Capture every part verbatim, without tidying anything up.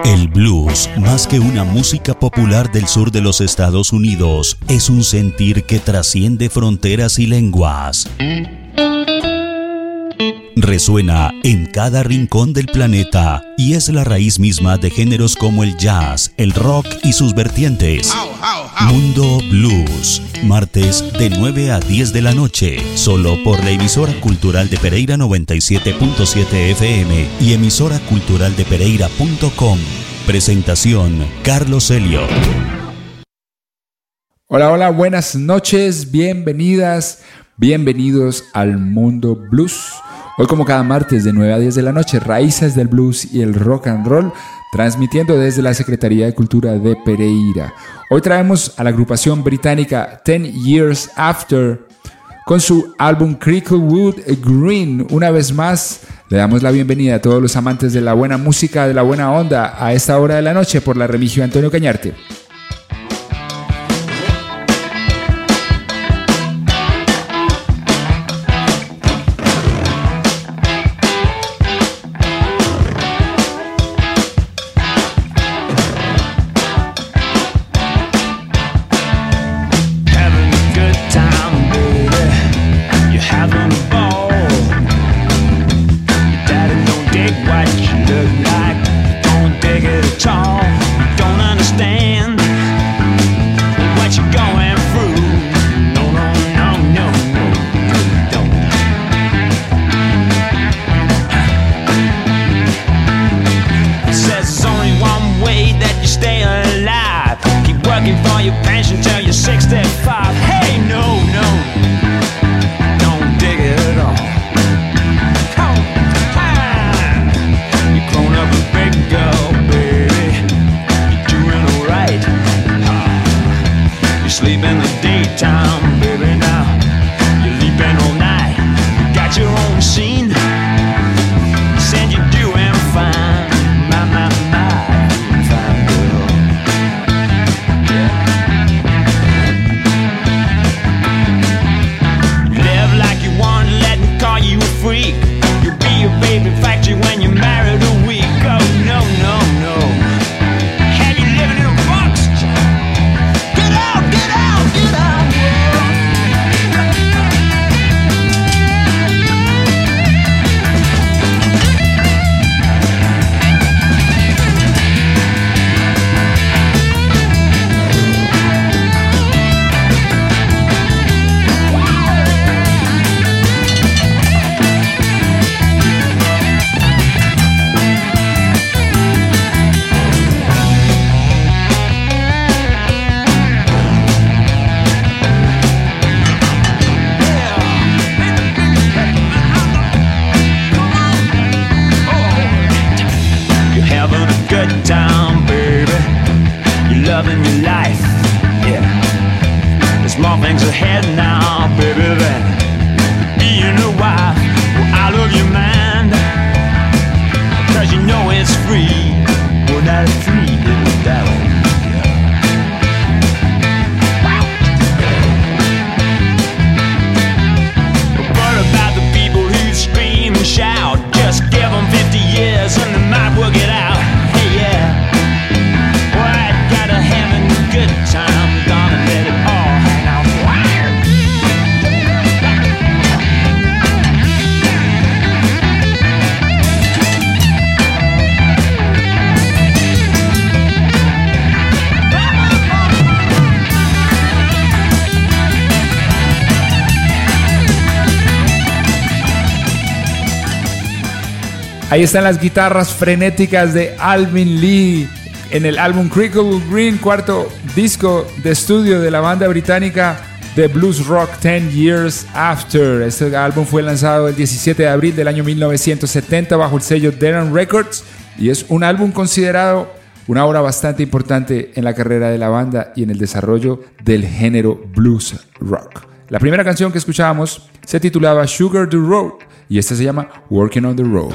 El blues, más que una música popular del sur de los Estados Unidos, es un sentir que trasciende fronteras y lenguas. Resuena en cada rincón del planeta y es la raíz misma de géneros como el jazz, el rock y sus vertientes. Mundo Blues, martes de nueve a diez de la noche, solo por la emisora cultural de Pereira noventa y siete punto siete F M y emisora cultural de pereira punto com. Presentación, Carlos Elliot. Hola, hola, buenas noches, bienvenidas, bienvenidos al Mundo Blues. Hoy, como cada martes de nueve a diez de la noche, raíces del blues y el rock and roll, transmitiendo desde la Secretaría de Cultura de Pereira. Hoy traemos a la agrupación británica Ten Years After con su álbum Cricklewood Green. Una vez más, le damos la bienvenida a todos los amantes de la buena música, de la buena onda, a esta hora de la noche por la Remigio Antonio Cañarte. Ahí están las guitarras frenéticas de Alvin Lee en el álbum Cricklewood Green, cuarto disco de estudio de la banda británica de blues rock Ten Years After. Este álbum fue lanzado el diecisiete de abril del año mil novecientos setenta bajo el sello Deran Records y es un álbum considerado una obra bastante importante en la carrera de la banda y en el desarrollo del género blues rock. La primera canción que escuchábamos se titulaba Sugar the Road y esta se llama Working on the Road.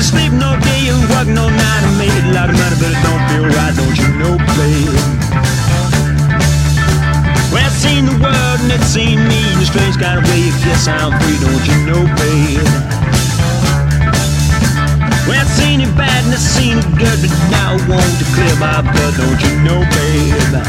sleep no day and work no night and make a lot of money, but it don't feel right, don't you know, babe? Well, I've seen the world and it's seen me in a strange kind of way. I guess I'm free, don't you know, babe? Well, I've seen it bad and I've seen it good, but now I want to clear my blood, don't you know, babe?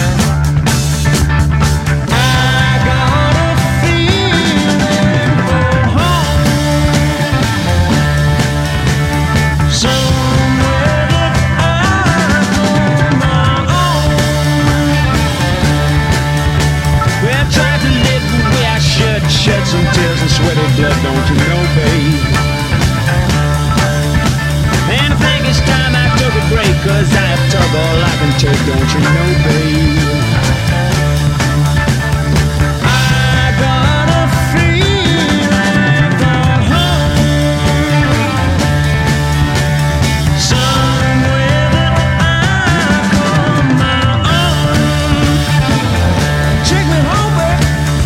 Shed some tears and sweaty blood, don't you know, babe? And I think it's time I took a break, cause I have took all I can take, don't you know, babe? I got a feeling for home, somewhere that I call my own. Take me home, babe.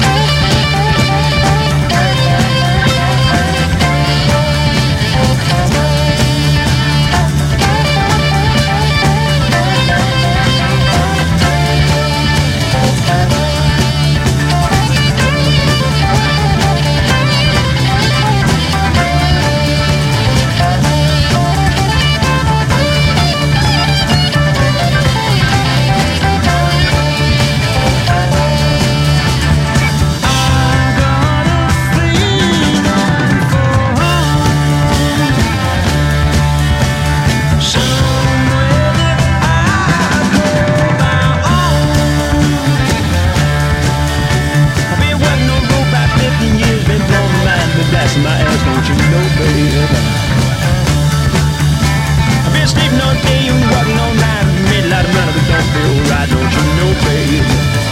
My ass, don't you know, babe? I've been sleeping all day and working all night, made a lot of money, but don't feel right, don't you know, babe?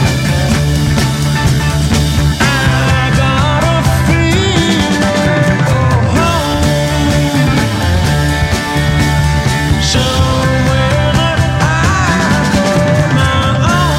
I got a feeling for home, somewhere that I call my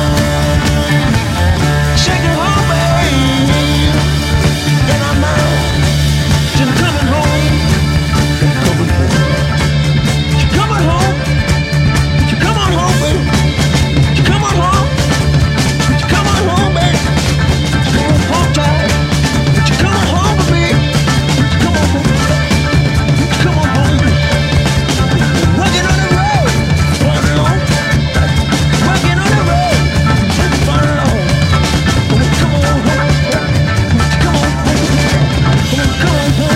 own. Shake it home, babe, and I'm out. You're coming home. You're coming home. You're coming home. You're coming home, baby. You're coming home. You're coming home, baby. You're coming home, child. You're coming home with me. You're coming home. You're coming home. Working on the road. Fun alone. Working on the road. Fun alone. Come on home. Come on home. Come on home.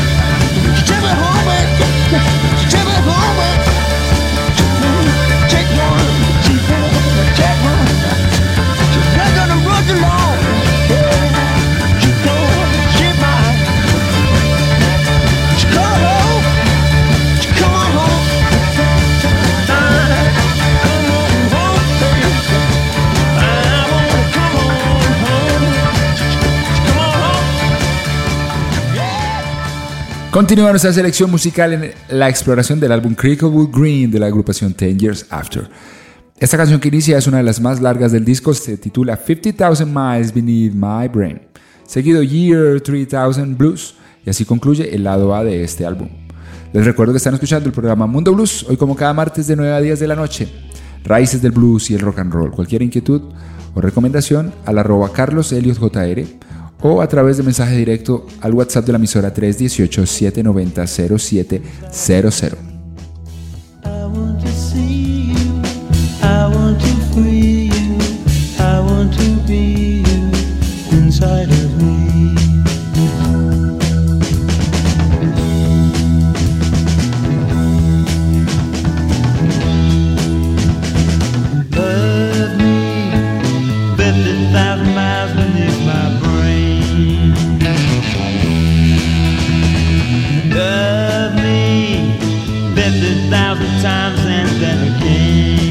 Continúa nuestra selección musical en la exploración del álbum Cricklewood Green de la agrupación Ten Years After. Esta canción que inicia es una de las más largas del disco, se titula fifty thousand Miles Beneath My Brain, seguido Year three thousand Blues, y así concluye el lado A de este álbum. Les recuerdo que están escuchando el programa Mundo Blues, hoy como cada martes de nueve a diez de la noche. Raíces del blues y el rock and roll. Cualquier inquietud o recomendación al arroba Carlos Elliot J R o a través de mensaje directo al WhatsApp de la emisora tres uno ocho, siete nueve cero, cero siete cero cero. I want to see you, I want to free you, I want to be you inside of me. Love me, fifty thousand miles beneath my brain. Love me, fifty thousand times and then again.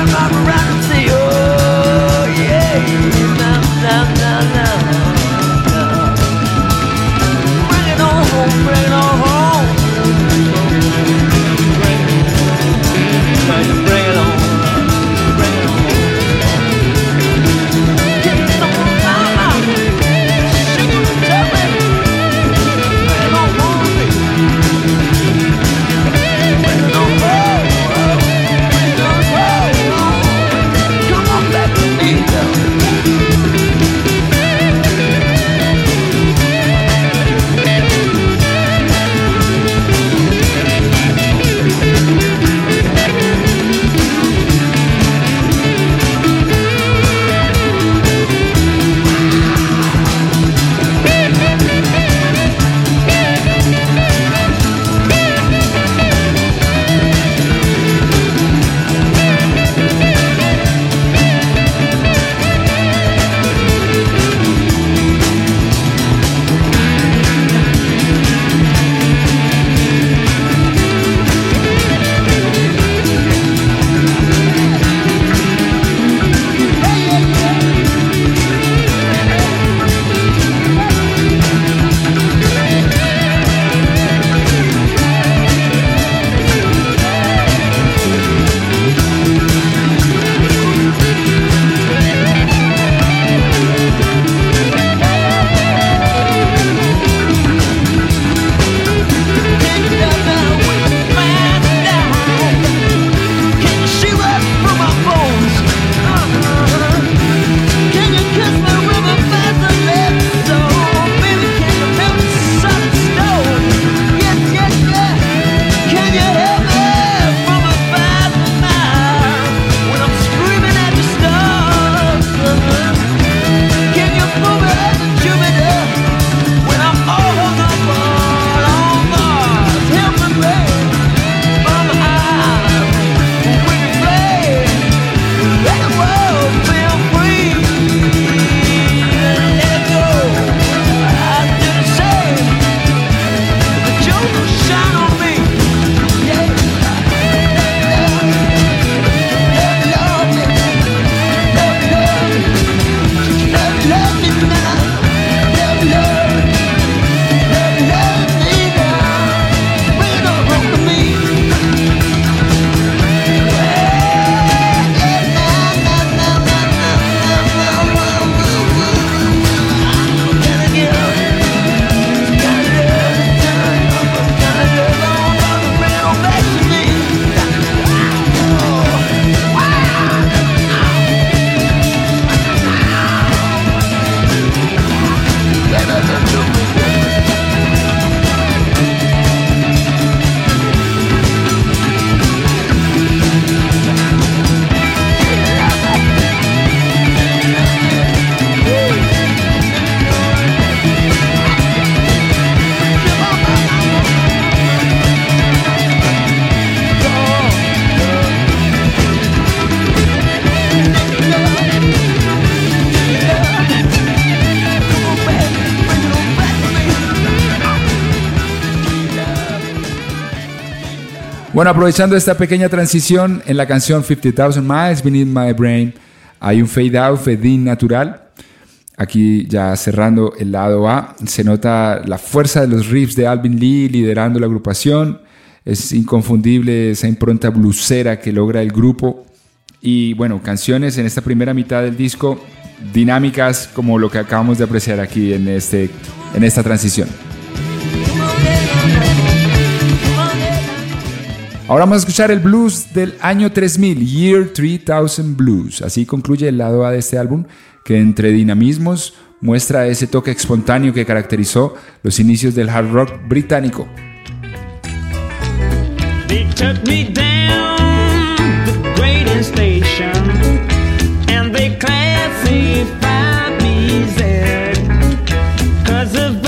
Bueno, aprovechando esta pequeña transición en la canción fifty thousand Miles Beneath My Brain, hay un fade out, fade in natural. Aquí ya cerrando el lado A, se nota la fuerza de los riffs de Alvin Lee liderando la agrupación. Es inconfundible esa impronta bluesera que logra el grupo. Y bueno, canciones en esta primera mitad del disco dinámicas como lo que acabamos de apreciar aquí en, este, en esta transición. Ahora vamos a escuchar el blues del año tres mil, Year three thousand Blues. Así concluye el lado A de este álbum, que entre dinamismos muestra ese toque espontáneo que caracterizó los inicios del hard rock británico. They took me down the grading station and they classified me there 'cause of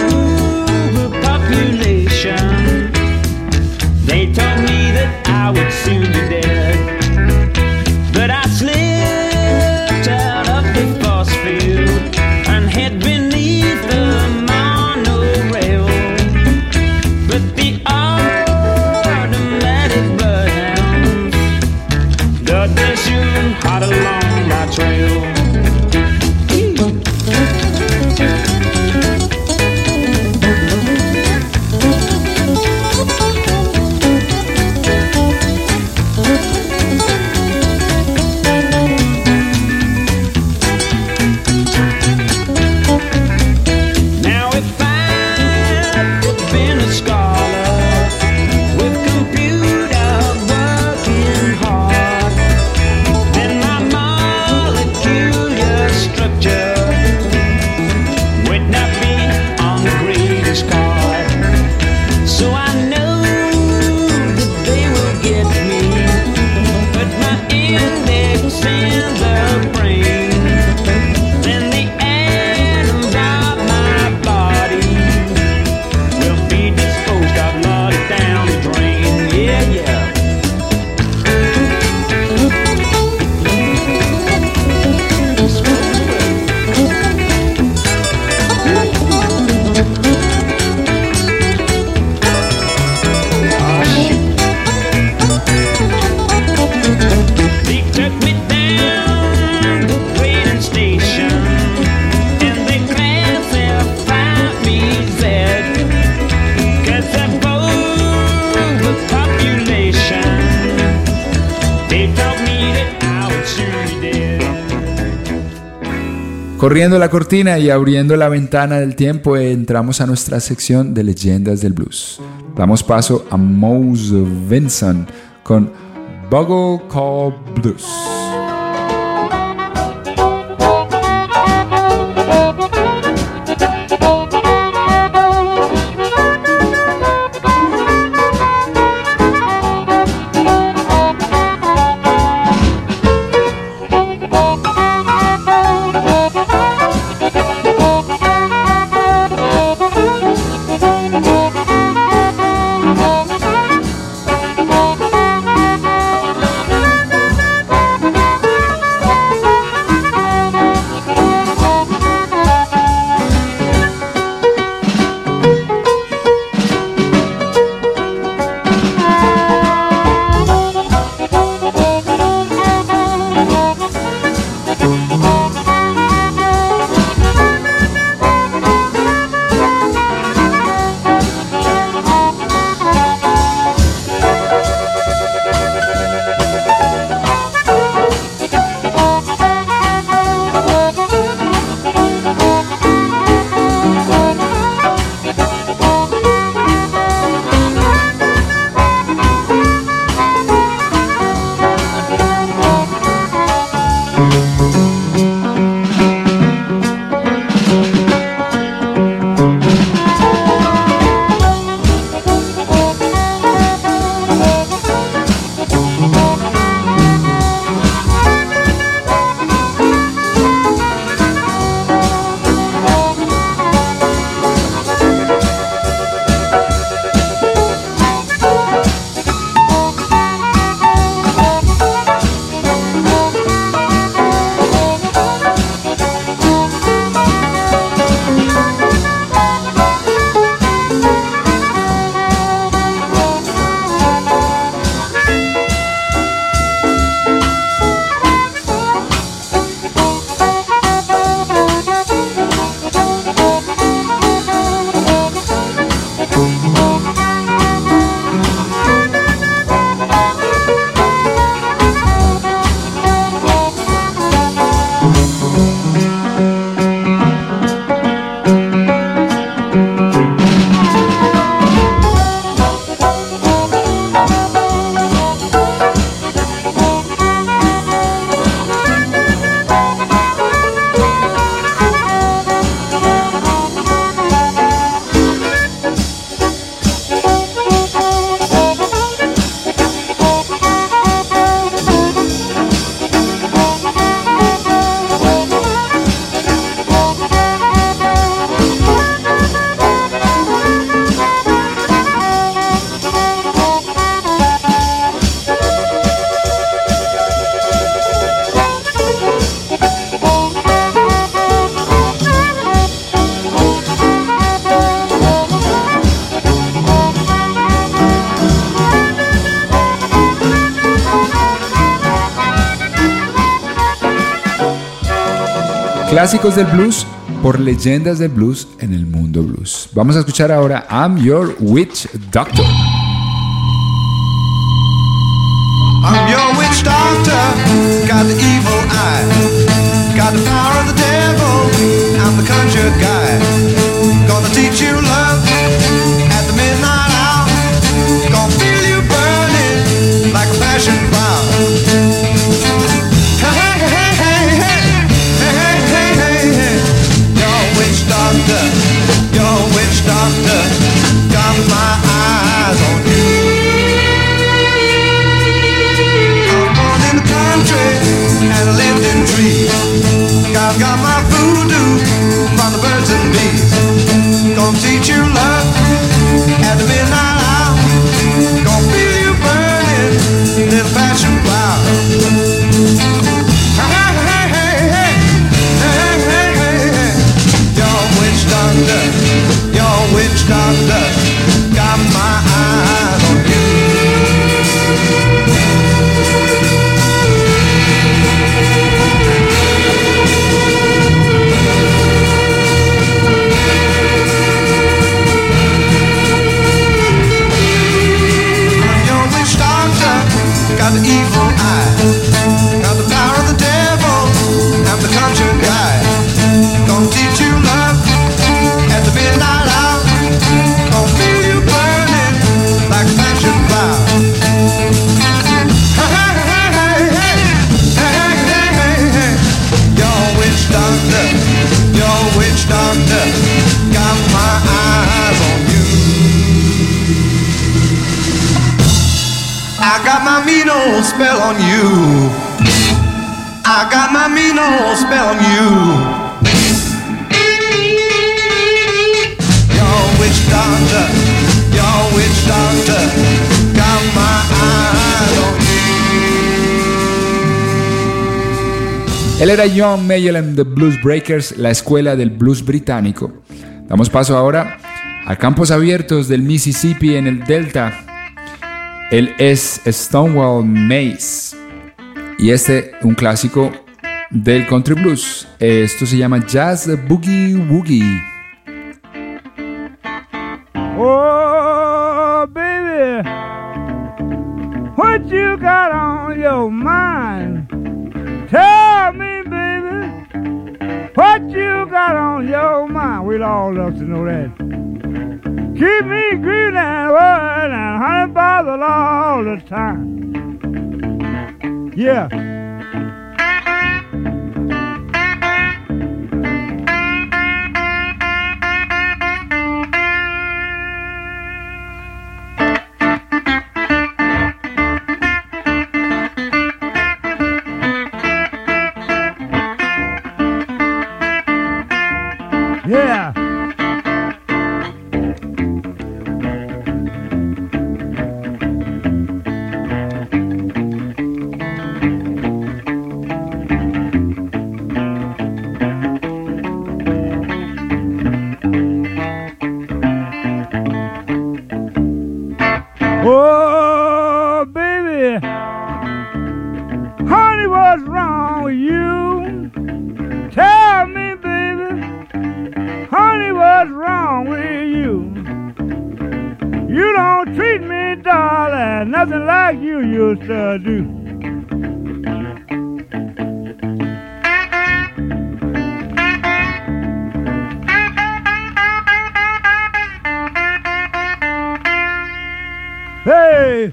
overpopulation. They told me that I would soon be dead, but I slipped out of the force field and hid beneath the monorail. But the automatic bloodhounds got the hot along my trail. Corriendo la cortina y abriendo la ventana del tiempo, entramos a nuestra sección de leyendas del blues. Damos paso a Mose Vinson con Bugle Call Blues. Clásicos del blues por leyendas del blues en el mundo blues. Vamos a escuchar ahora I'm Your Witch Doctor. I'm your witch doctor, got the evil eye, got the power of the devil, I'm the conjure guy. Gonna teach you love at the midnight hour, gonna feel you burning like a passion flower. Hey, hey, hey, hey, hey, hey, hey, hey, hey, your witch doctor, your witch doctor, got my eyes on you. And I lived in trees. God got my voodoo from the birds and bees. Gonna teach you love at the midnight hour. Gonna feel you burning, little passion flower. Hey, hey, hey, hey, hey, hey, hey, hey. Your witch doctor, your witch doctor, got my eyes on you. Got the evil eye, got the power of the devil, I'm the conjure guy. Gonna teach you love at the midnight hour. Gonna feel you burning like a passion flower. Hey, hey, hey, hey, hey, hey, hey, hey. Your witch doctor, your witch doctor, got my eyes on you. I got my mean old spell on you. I got my mean old spell on you. Your witch doctor, your witch doctor, got my eyes on you. Él era John Mayall and the Blues Breakers, la escuela del blues británico. Damos paso ahora a campos abiertos del Mississippi en el Delta. Él es Stonewall Mace y este un clásico del country blues. Esto se llama Jazz Boogie Woogie. Oh, baby, what you got on your mind? Tell me, baby, what you got on your mind? We'd all love to know that. Keep me green and white and honey by the law all the time. Yeah. Yeah. Oh, baby, honey, what's wrong with you? Tell me, baby, honey, what's wrong with you? You don't treat me, darling, nothing like you used to do. Hey!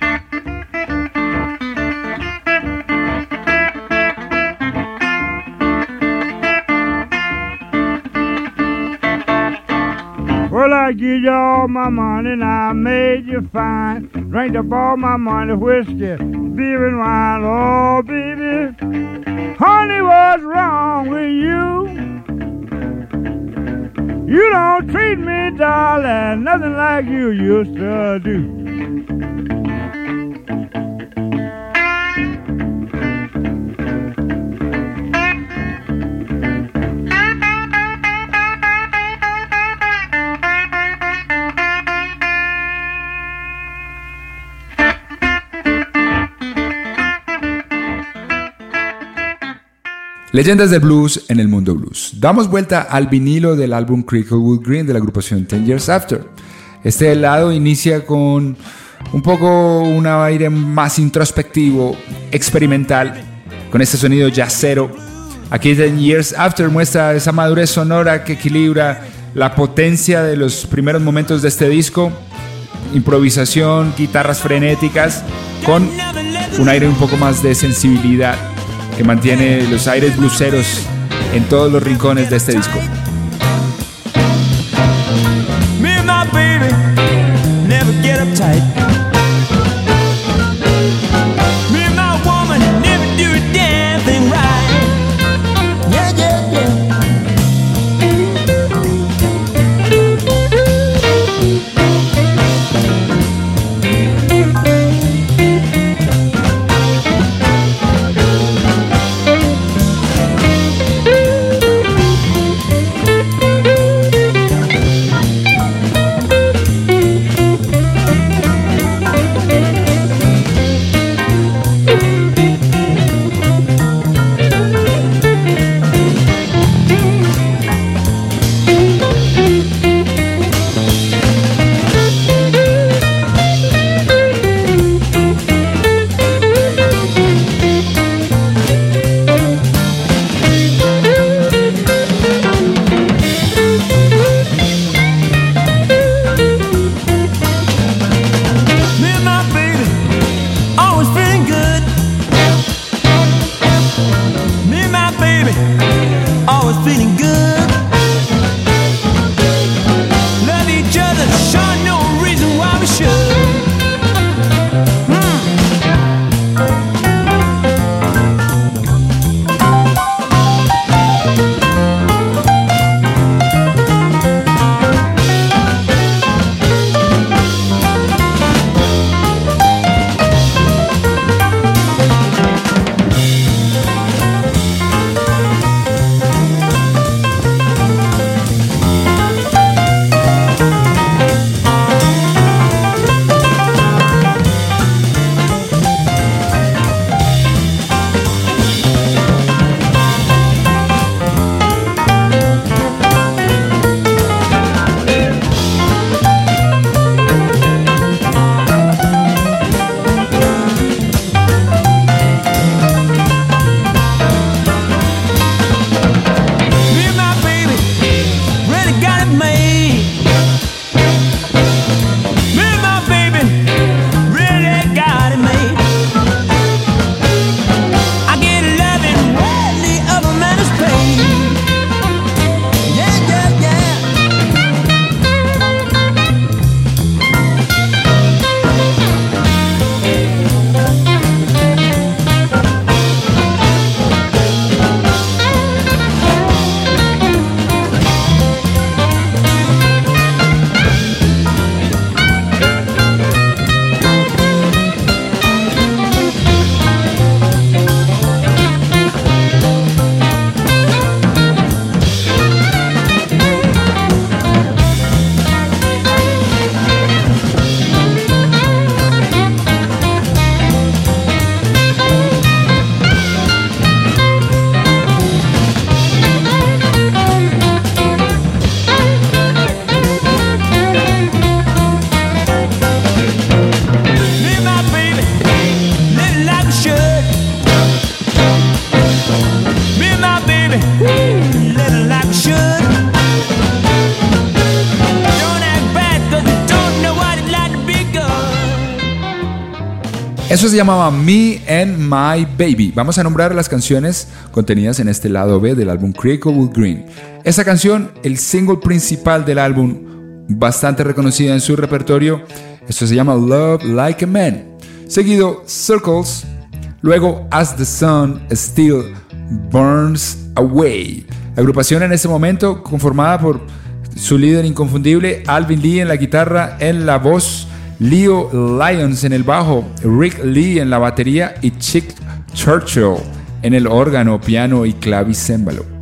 Well, I give you all my money and I made you fine. Drank up all my money, whiskey, beer and wine. Oh, baby, honey, what's wrong with you? You don't treat me, darling, nothing like you used to do. Leyendas del blues en el mundo blues. Damos vuelta al vinilo del álbum Cricklewood Green de la agrupación Ten Years After. Este lado inicia con un poco un aire más introspectivo, experimental, con este sonido jazzero. Aquí Ten Years After muestra esa madurez sonora que equilibra la potencia de los primeros momentos de este disco, improvisación, guitarras frenéticas, con un aire un poco más de sensibilidad que mantiene los aires blueseros en todos los rincones de este disco. Me and my baby never get uptight. Me and my woman never do a damn thing right. Yeah, yeah, yeah. Eso se llamaba Me and My Baby. Vamos a nombrar las canciones contenidas en este lado B del álbum Cricklewood Green. Esta canción, el single principal del álbum, bastante reconocida en su repertorio. Esto se llama Love Like a Man. Seguido Circles. Luego As the Sun Still Burns Away. La agrupación en este momento conformada por su líder inconfundible Alvin Lee en la guitarra, en la voz, Leo Lyons en el bajo, Rick Lee en la batería y Chick Churchill en el órgano, piano y clavicémbalo.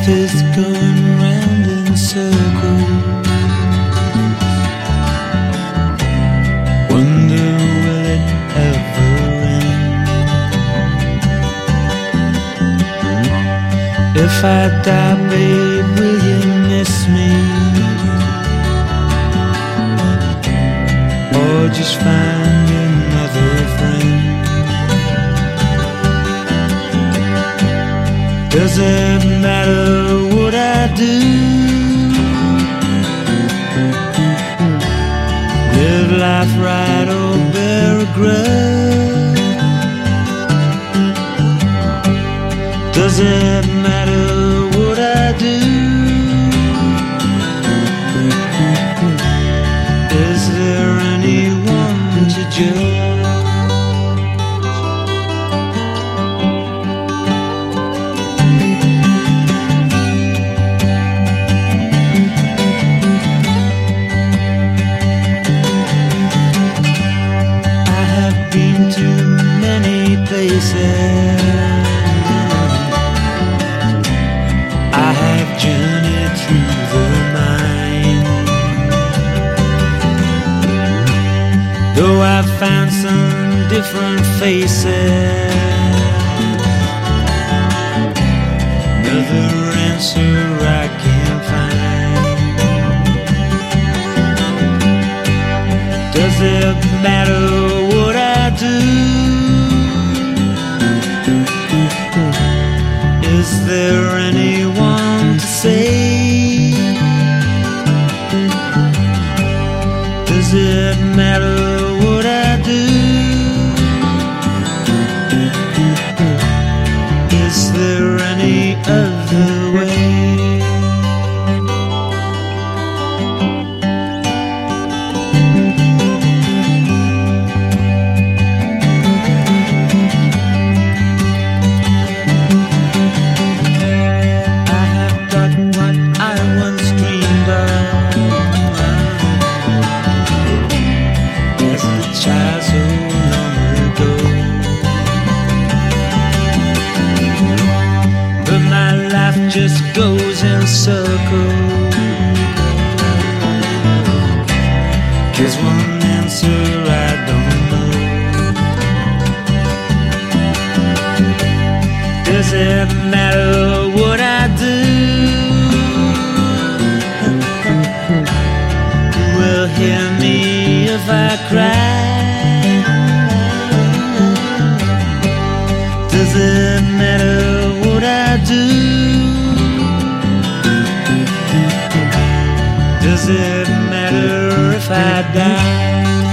life is going round in circles. Wonder will it ever end? If I die, babe, will you miss me? Or just find another friend? Does it matter what I do? Live life right or bear a grudge? Does it matter what I do? Is there anyone to judge? I have journeyed through the mind. Though I've found some different faces, another answer I can't find. Does it matter what I do? Is there anyone to say? Does it matter what I do? Is there any other way? Just goes in circles. Here's one answer I don't know. Does it matter what I do? Who will hear me if I cry? Does it matter what I do? Does it matter if I die?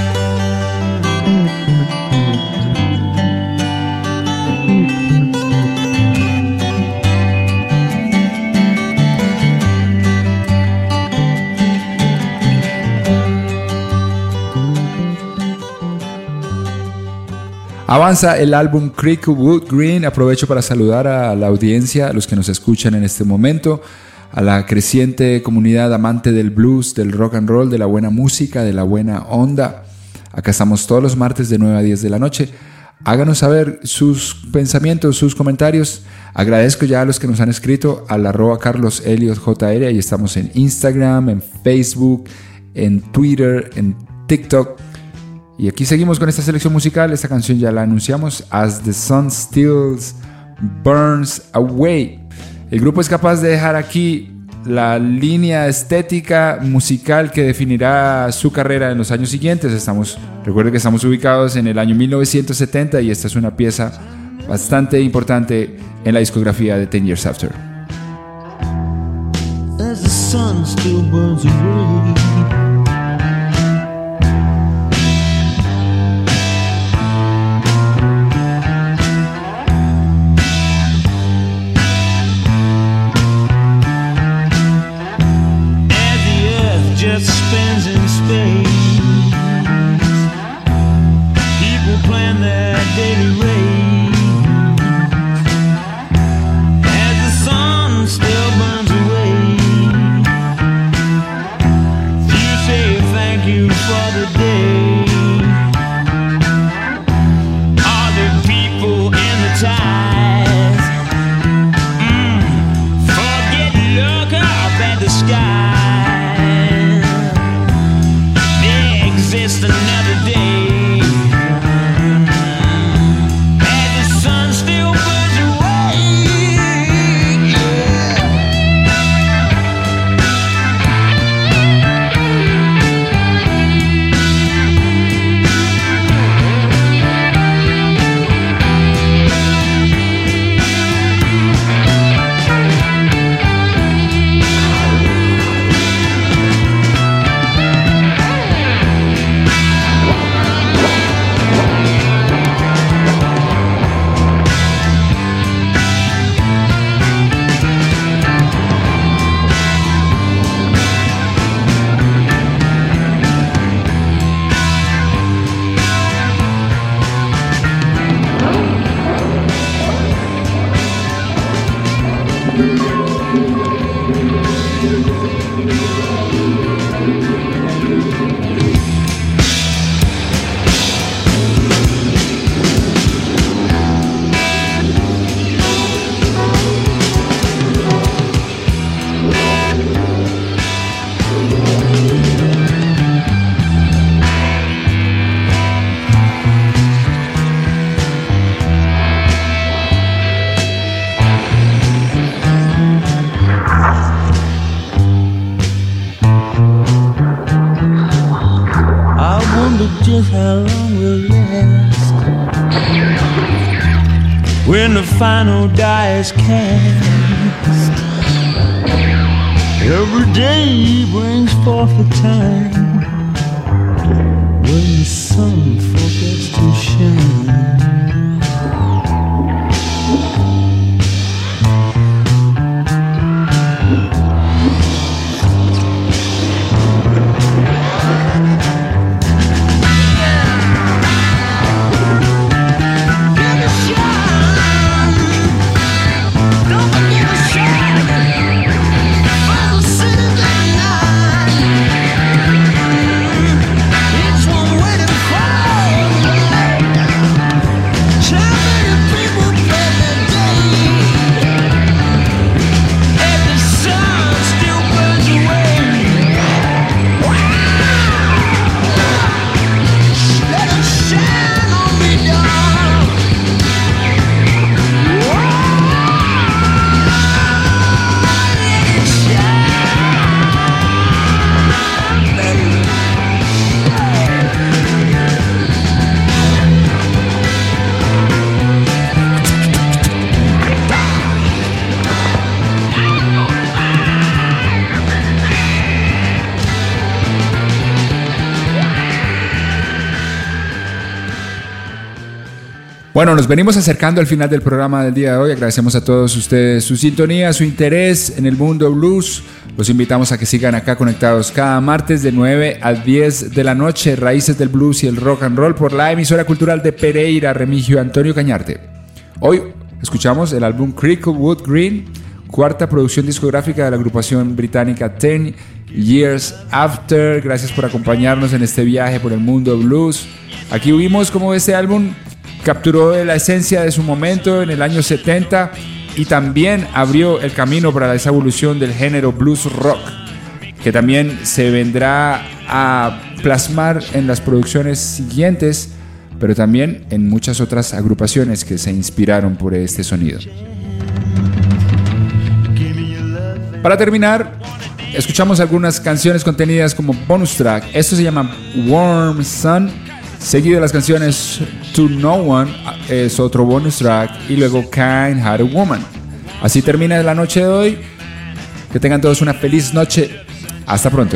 Avanza el álbum Cricklewood Green. Aprovecho para saludar a la audiencia, a los que nos escuchan en este momento, a la creciente comunidad amante del blues, del rock and roll, de la buena música, de la buena onda. Acá estamos todos los martes de nueve a diez de la noche. Háganos saber sus pensamientos, sus comentarios. Agradezco ya a los que nos han escrito al arroba Carlos Elliot J R. Ahí estamos en Instagram, en Facebook, en Twitter, en TikTok. Y aquí seguimos con esta selección musical. Esta canción ya la anunciamos, As the Sun Steals Burns Away. El grupo es capaz de dejar aquí la línea estética musical que definirá su carrera en los años siguientes. Estamos, recuerden que estamos ubicados en el año mil novecientos setenta y esta es una pieza bastante importante en la discografía de Ten Years After. As the sun still burns away, just spins in space. People plan their daily race as the sun still burns away. knows how long we'll last. When the final die is cast, every day brings forth a time when the sun forgets to shine. Bueno, nos venimos acercando al final del programa del día de hoy. Agradecemos a todos ustedes su sintonía, su interés en el mundo blues. Los invitamos a que sigan acá conectados cada martes de nueve a diez de la noche. Raíces del blues y el rock and roll por la emisora cultural de Pereira, Remigio Antonio Cañarte. Hoy escuchamos el álbum Cricklewood Green, cuarta producción discográfica de la agrupación británica Ten Years After. Gracias por acompañarnos en este viaje por el mundo blues. Aquí vimos cómo este álbum capturó la esencia de su momento en el año setenta y también abrió el camino para esa evolución del género blues rock, que también se vendrá a plasmar en las producciones siguientes, pero también en muchas otras agrupaciones que se inspiraron por este sonido. Para terminar, escuchamos algunas canciones contenidas como bonus track. Esto se llama Warm Sun, seguido de las canciones To No One, es otro bonus track, y luego Kind-Hearted Woman. Así termina la noche de hoy. Que tengan todos una feliz noche. Hasta pronto.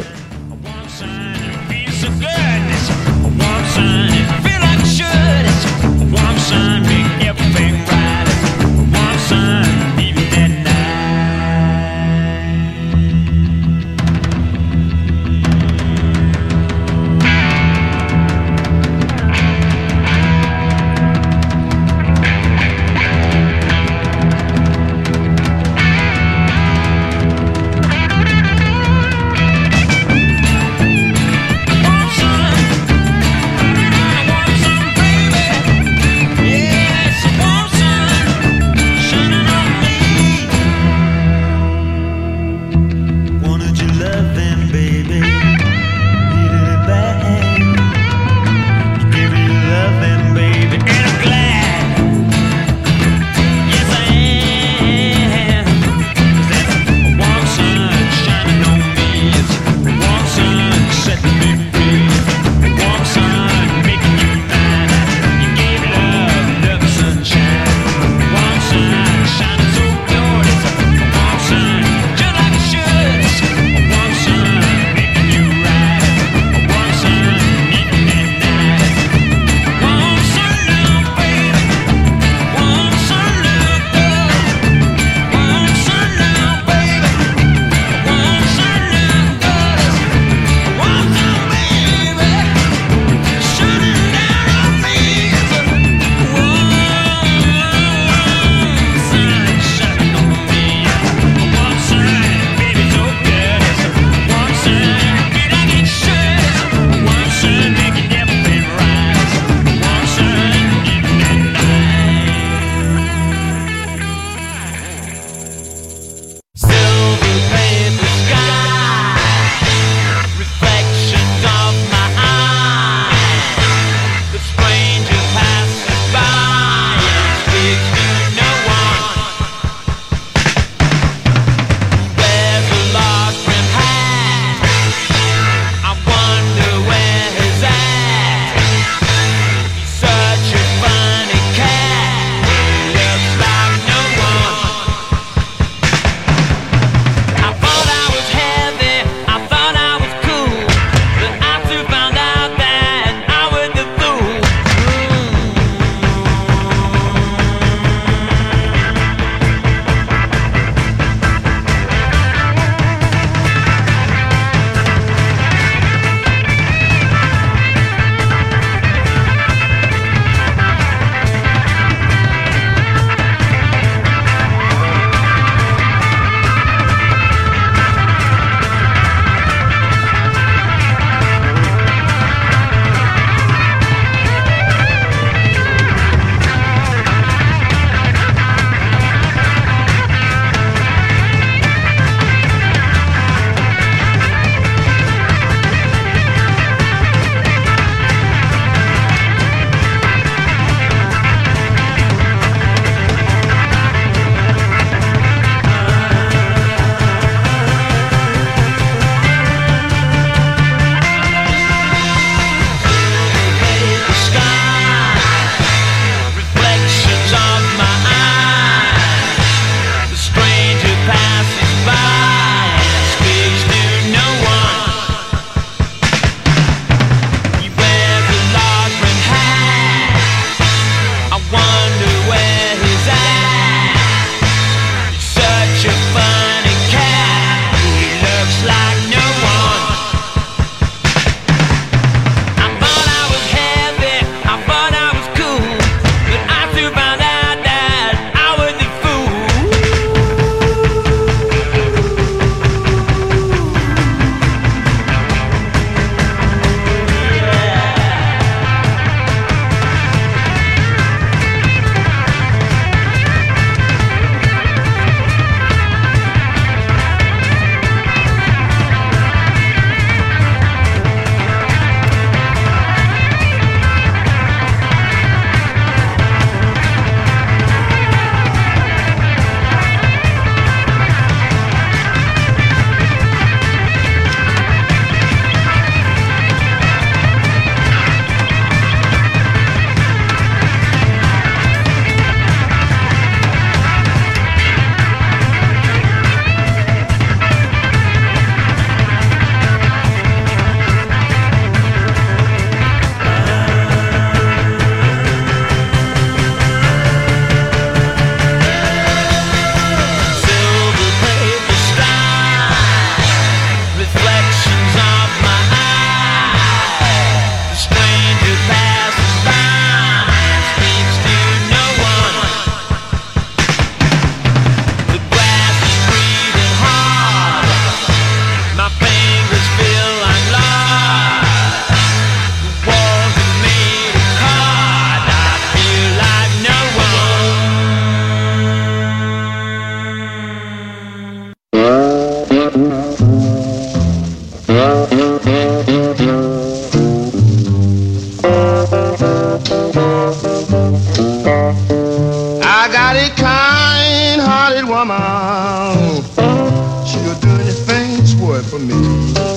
woman. She'll do anything that's worth for me.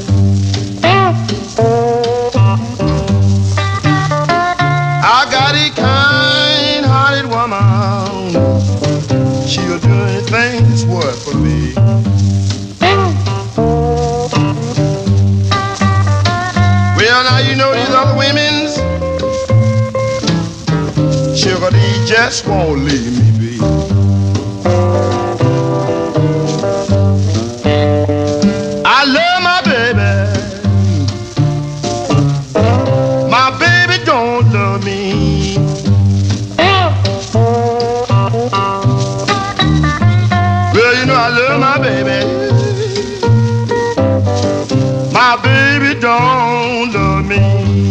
I got a kind-hearted woman. She'll do anything that's worth for me. Well, now you know these other women's sugar, they just won't leave me be. I love my baby. My baby don't love me. Well, you know I love my baby. My baby don't love me.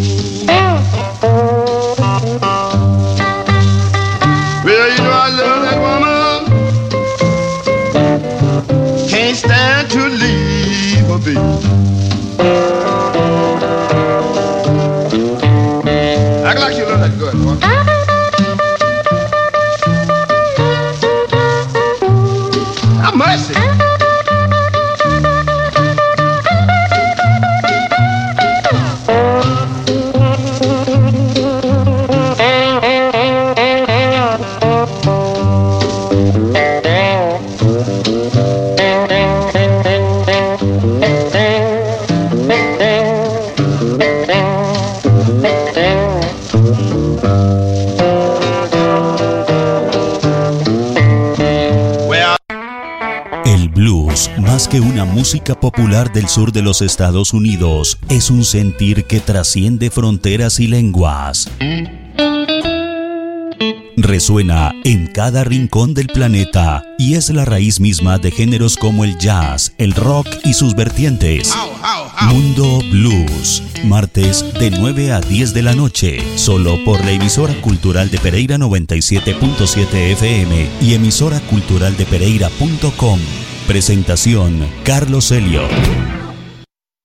Well, you know I love that woman. Can't stand to leave her be. Act like you love that good, boy. Have mercy. Más que una música popular del sur de los Estados Unidos, es un sentir que trasciende fronteras y lenguas. Resuena en cada rincón del planeta y es la raíz misma de géneros como el jazz, el rock y sus vertientes. Mundo Blues, martes de nueve a diez de la noche, solo por la emisora cultural de Pereira noventa y siete punto siete F M y emisora cultural de Pereira punto com. Presentación Carlos Elliot.